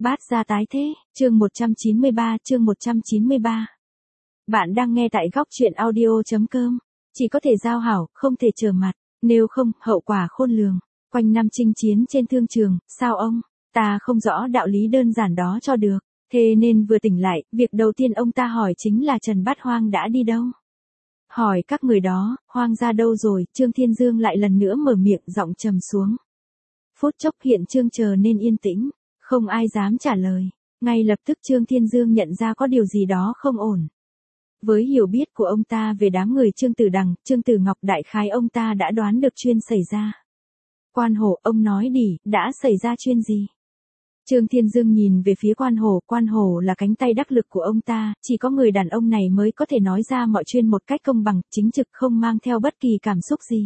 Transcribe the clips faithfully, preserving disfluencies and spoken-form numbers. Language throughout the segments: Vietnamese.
Bát gia tái thế, chương một trăm chín mươi ba, chương một trăm chín mươi ba. Bạn đang nghe tại góc truyện audio.com. Chỉ có thể giao hảo, không thể trở mặt, nếu không, hậu quả khôn lường. Quanh năm chinh chiến trên thương trường, sao ông? Ta không rõ đạo lý đơn giản đó cho được. Thế nên vừa tỉnh lại, việc đầu tiên ông ta hỏi chính là Trần Bát Hoang đã đi đâu? Hỏi các người đó, Hoang ra đâu rồi? Trương Thiên Dương lại lần nữa mở miệng, giọng trầm xuống. Phút chốc hiện trường trở nên yên tĩnh. Không ai dám trả lời. Ngay lập tức Trương Thiên Dương nhận ra có điều gì đó không ổn. Với hiểu biết của ông ta về đám người Trương Tử Đằng, Trương Tử Ngọc đại khái ông ta đã đoán được chuyện xảy ra. Quan Hổ, ông nói đi, đã xảy ra chuyện gì? Trương Thiên Dương nhìn về phía Quan Hổ, Quan Hổ là cánh tay đắc lực của ông ta, chỉ có người đàn ông này mới có thể nói ra mọi chuyện một cách công bằng, chính trực không mang theo bất kỳ cảm xúc gì.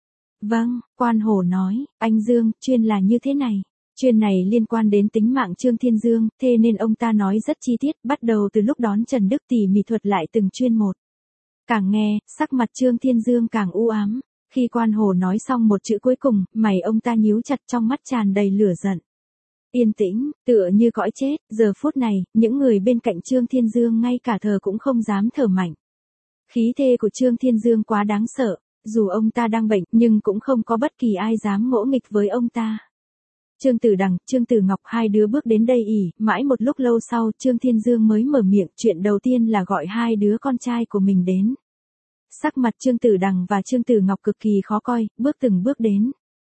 Vâng, Quan Hổ nói, anh Dương, chuyện là như thế này. Chuyện này liên quan đến tính mạng Trương Thiên Dương, thế nên ông ta nói rất chi tiết, bắt đầu từ lúc đón Trần Đức tỉ mỉ thuật lại từng chuyên một. Càng nghe, sắc mặt Trương Thiên Dương càng u ám. Khi Quan Hổ nói xong một chữ cuối cùng, mày ông ta nhíu chặt, trong mắt tràn đầy lửa giận. Yên tĩnh, tựa như cõi chết, giờ phút này, những người bên cạnh Trương Thiên Dương ngay cả thở cũng không dám thở mạnh. Khí thế của Trương Thiên Dương quá đáng sợ, dù ông ta đang bệnh nhưng cũng không có bất kỳ ai dám ngỗ nghịch với ông ta. Trương Tử Đằng, Trương Tử Ngọc hai đứa bước đến đây ỉ, mãi một lúc lâu sau Trương Thiên Dương mới mở miệng, chuyện đầu tiên là gọi hai đứa con trai của mình đến. Sắc mặt Trương Tử Đằng và Trương Tử Ngọc cực kỳ khó coi, bước từng bước đến.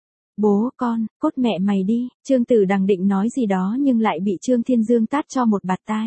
Bố con, cốt mẹ mày đi, Trương Tử Đằng định nói gì đó nhưng lại bị Trương Thiên Dương tát cho một bạt tai.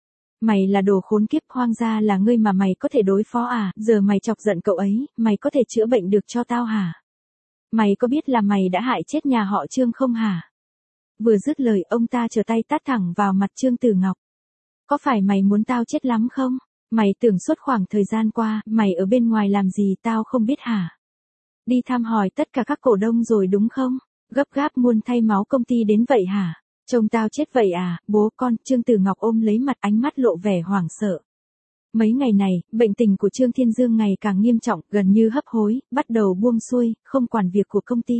Mày là đồ khốn kiếp, Hoang gia là ngươi mà mày có thể đối phó à, giờ mày chọc giận cậu ấy, mày có thể chữa bệnh được cho tao hả? Mày có biết là mày đã hại chết nhà họ Trương không hả? Vừa dứt lời ông ta trở tay tát thẳng vào mặt Trương Tử Ngọc. Có phải mày muốn tao chết lắm không? Mày tưởng suốt khoảng thời gian qua, mày ở bên ngoài làm gì tao không biết hả? Đi thăm hỏi tất cả các cổ đông rồi đúng không? Gấp gáp muốn thay máu công ty đến vậy hả? Trông tao chết vậy à? Bố con, Trương Tử Ngọc ôm lấy mặt, ánh mắt lộ vẻ hoảng sợ. Mấy ngày này, bệnh tình của Trương Thiên Dương ngày càng nghiêm trọng, gần như hấp hối, bắt đầu buông xuôi, không quản việc của công ty.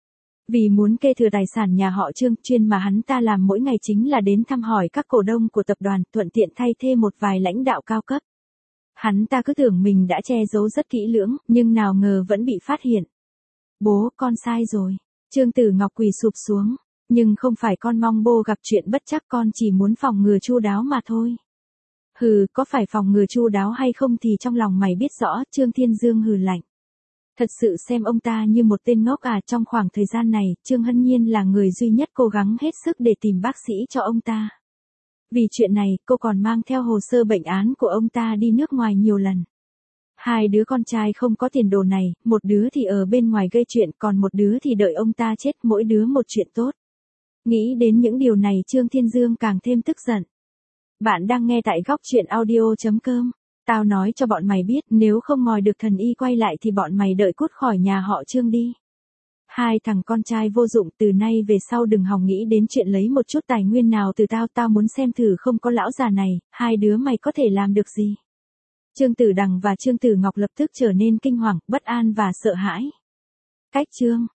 Vì muốn kế thừa tài sản nhà họ Trương, chuyên mà hắn ta làm mỗi ngày chính là đến thăm hỏi các cổ đông của tập đoàn, thuận tiện thay thế một vài lãnh đạo cao cấp. Hắn ta cứ tưởng mình đã che giấu rất kỹ lưỡng, nhưng nào ngờ vẫn bị phát hiện. Bố, con sai rồi. Trương Tử Ngọc quỳ sụp xuống. Nhưng không phải con mong bố gặp chuyện bất trắc, con chỉ muốn phòng ngừa chu đáo mà thôi. Hừ, có phải phòng ngừa chu đáo hay không thì trong lòng mày biết rõ, Trương Thiên Dương hừ lạnh. Thật sự xem ông ta như một tên ngốc à, trong khoảng thời gian này, Trương Hân Nhiên là người duy nhất cố gắng hết sức để tìm bác sĩ cho ông ta. Vì chuyện này, cô còn mang theo hồ sơ bệnh án của ông ta đi nước ngoài nhiều lần. Hai đứa con trai không có tiền đồ này, một đứa thì ở bên ngoài gây chuyện, còn một đứa thì đợi ông ta chết, mỗi đứa một chuyện tốt. Nghĩ đến những điều này Trương Thiên Dương càng thêm tức giận. Bạn đang nghe tại góc truyện audio.com. Tao nói cho bọn mày biết, nếu không ngồi được thần y quay lại thì bọn mày đợi cút khỏi nhà họ Trương đi. Hai thằng con trai vô dụng, từ nay về sau đừng hòng nghĩ đến chuyện lấy một chút tài nguyên nào từ tao, tao muốn xem thử không có lão già này, hai đứa mày có thể làm được gì. Trương Tử Đằng và Trương Tử Ngọc lập tức trở nên kinh hoàng, bất an và sợ hãi. Cách Trương,